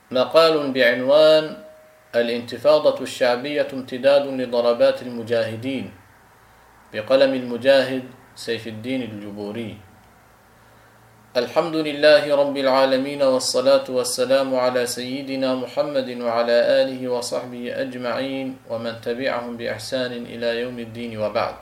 مقال بعنوان الانتفاضة الشعبية امتداد لضربات المجاهدين، بقلم المجاهد سيف الدين الجبوري. الحمد لله رب العالمين، والصلاة والسلام على سيدنا محمد وعلى آله وصحبه أجمعين ومن تبعهم بإحسان إلى يوم الدين، وبعد.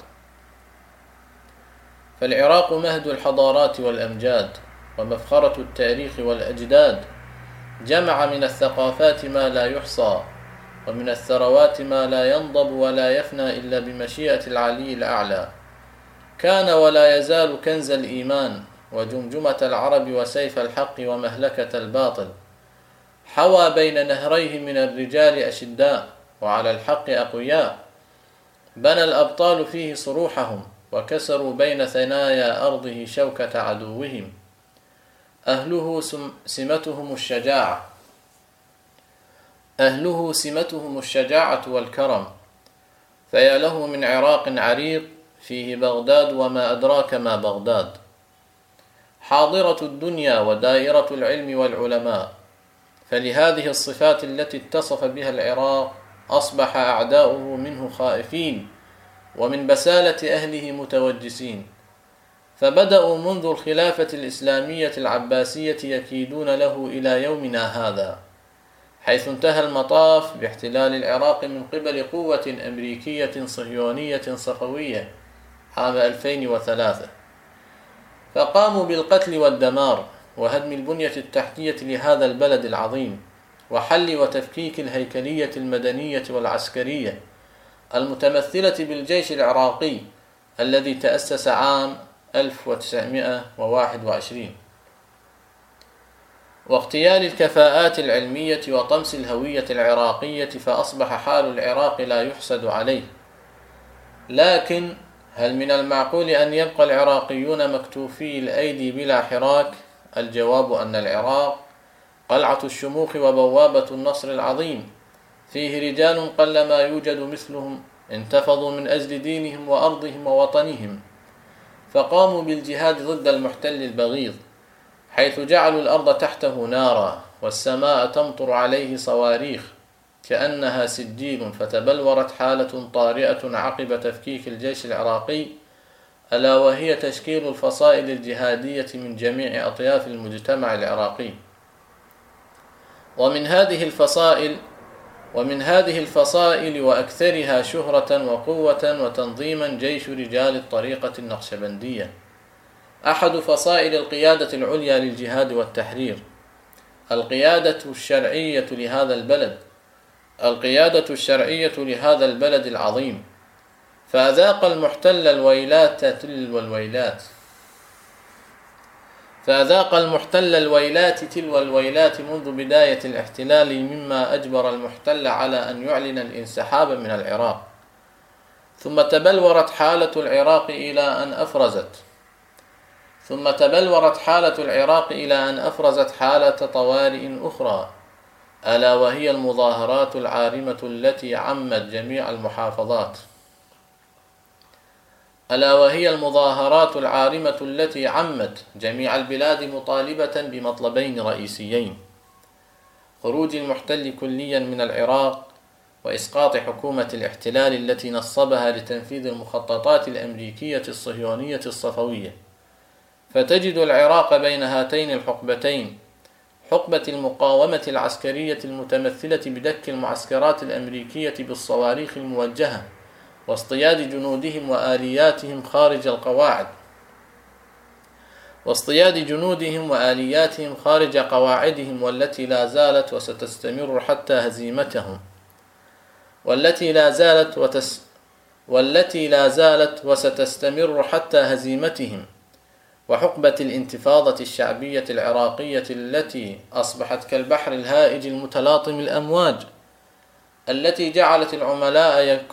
فالعراق مهد الحضارات والأمجاد ومفخرة التاريخ والأجداد، جمع من الثقافات ما لا يحصى، ومن الثروات ما لا ينضب ولا يفنى إلا بمشيئة العلي الأعلى. كان ولا يزال كنز الإيمان وجمجمة العرب وسيف الحق ومهلكة الباطل. حوى بين نهريه من الرجال أشداء وعلى الحق أقوياء. بنى الأبطال فيه صروحهم وكسروا بين ثنايا أرضه شوكة عدوهم. أهله سمتهم الشجاعة والكرم. فيا له من عراق عريق فيه بغداد وما أدراك ما بغداد. حاضرة الدنيا ودائرة العلم والعلماء. فلهذه الصفات التي اتصف بها العراق أصبح أعداؤه منه خائفين، ومن بسالة أهله متوجسين. فبدأوا منذ الخلافة الإسلامية العباسية يكيدون له إلى يومنا هذا، حيث انتهى المطاف باحتلال العراق من قبل قوة أمريكية صهيونية صفوية عام 2003. فقاموا بالقتل والدمار وهدم البنية التحتية لهذا البلد العظيم، وحل وتفكيك الهيكلية المدنية والعسكرية المتمثلة بالجيش العراقي الذي تأسس عام 1921، واغتيال الكفاءات العلمية وطمس الهوية العراقية. فأصبح حال العراق لا يحسد عليه. لكن هل من المعقول أن يبقى العراقيون مكتوفي الأيدي بلا حراك؟ الجواب أن العراق قلعة الشموخ وبوابة النصر العظيم، فيه رجال قلما يوجد مثلهم انتفضوا من أجل دينهم وأرضهم ووطنهم، فقاموا بالجهاد ضد المحتل البغيض، حيث جعلوا الأرض تحته نارا والسماء تمطر عليه صواريخ كأنها سجيل. فتبلورت حالة طارئة عقب تفكيك الجيش العراقي، ألا وهي تشكيل الفصائل الجهادية من جميع أطياف المجتمع العراقي. ومن هذه الفصائل وأكثرها شهرة وقوة وتنظيما جيش رجال الطريقة النقشبندية، أحد فصائل القيادة العليا للجهاد والتحرير، القيادة الشرعية لهذا البلد العظيم. فأذاق المحتل الويلات تلو الويلات منذ بداية الاحتلال، مما أجبر المحتل على أن يعلن الانسحاب من العراق. ثم تبلورت حالة العراق إلى أن أفرزت حالة طوارئ أخرى، ألا وهي المظاهرات العارمة التي عمت جميع البلاد مطالبة بمطلبين رئيسيين: خروج المحتل كليا من العراق، وإسقاط حكومة الاحتلال التي نصبها لتنفيذ المخططات الأمريكية الصهيونية الصفوية. فتجد العراق بين هاتين الحقبتين: حقبة المقاومة العسكرية المتمثلة بدك المعسكرات الأمريكية بالصواريخ الموجهة واصطياد جنودهم وآلياتهم خارج قواعدهم، والتي لا زالت وستستمر حتى هزيمتهم. وحقبة الانتفاضة الشعبية العراقية التي أصبحت كالبحر الهائج المتلاطم الأمواج، التي جعلت العملاء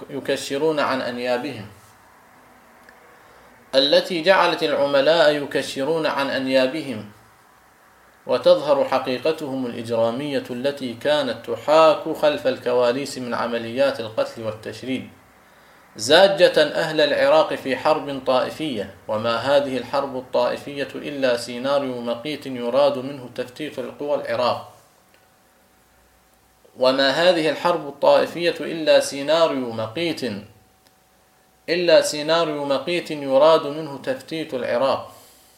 يكشرون عن أنيابهم، وتظهر حقيقتهم الإجرامية التي كانت تحاك خلف الكواليس من عمليات القتل والتشريد، زاجة أهل العراق في حرب طائفية. وما هذه الحرب الطائفية إلا سيناريو مقيت يراد منه تفتيت القوى العراق. وما هذه الحرب الطائفية إلا سيناريو مقيت يراد منه تفتيت العراق.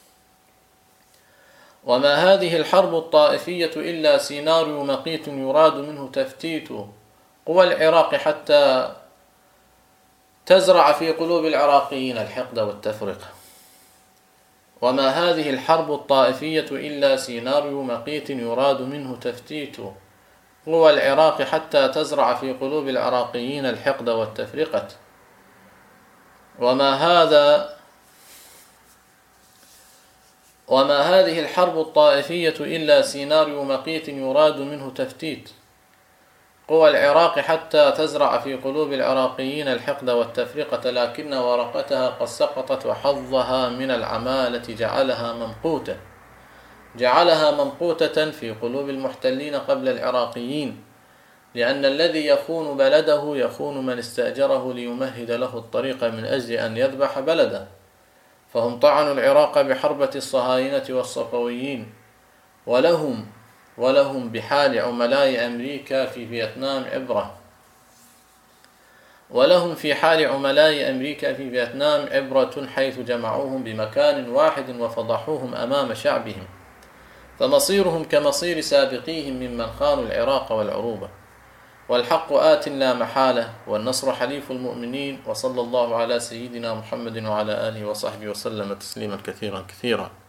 وما هذه الحرب الطائفية إلا سيناريو مقيت يراد منه تفتيت قوى العراق حتى تزرع في قلوب العراقيين الحقد والتفرقة. وما هذه الحرب الطائفية إلا سيناريو مقيت يراد منه تفتيت قوى العراق حتى تزرع في قلوب العراقيين الحقد والتفرقة. وما هذه الحرب الطائفية إلا سيناريو مقيت يراد منه تفتيت قوى العراق حتى تزرع في قلوب العراقيين الحقد والتفرقة، لكن ورقتها قد سقطت وحظها من العمالة جعلها ممقوتة في قلوب المحتلين قبل العراقيين، لأن الذي يخون بلده يخون من استأجره ليمهد له الطريق من أجل أن يذبح بلده. فهم طعنوا العراق بحربة الصهاينة والصفويين، ولهم بحال عملاء أمريكا في فيتنام عبرة. حيث جمعوهم بمكان واحد وفضحوهم أمام شعبهم، فمصيرهم كمصير سابقيهم ممن خانوا العراق والعروبة. والحق آت لا محالة، والنصر حليف المؤمنين. وصلى الله على سيدنا محمد وعلى آله وصحبه وسلم تسليما كثيرا كثيرا.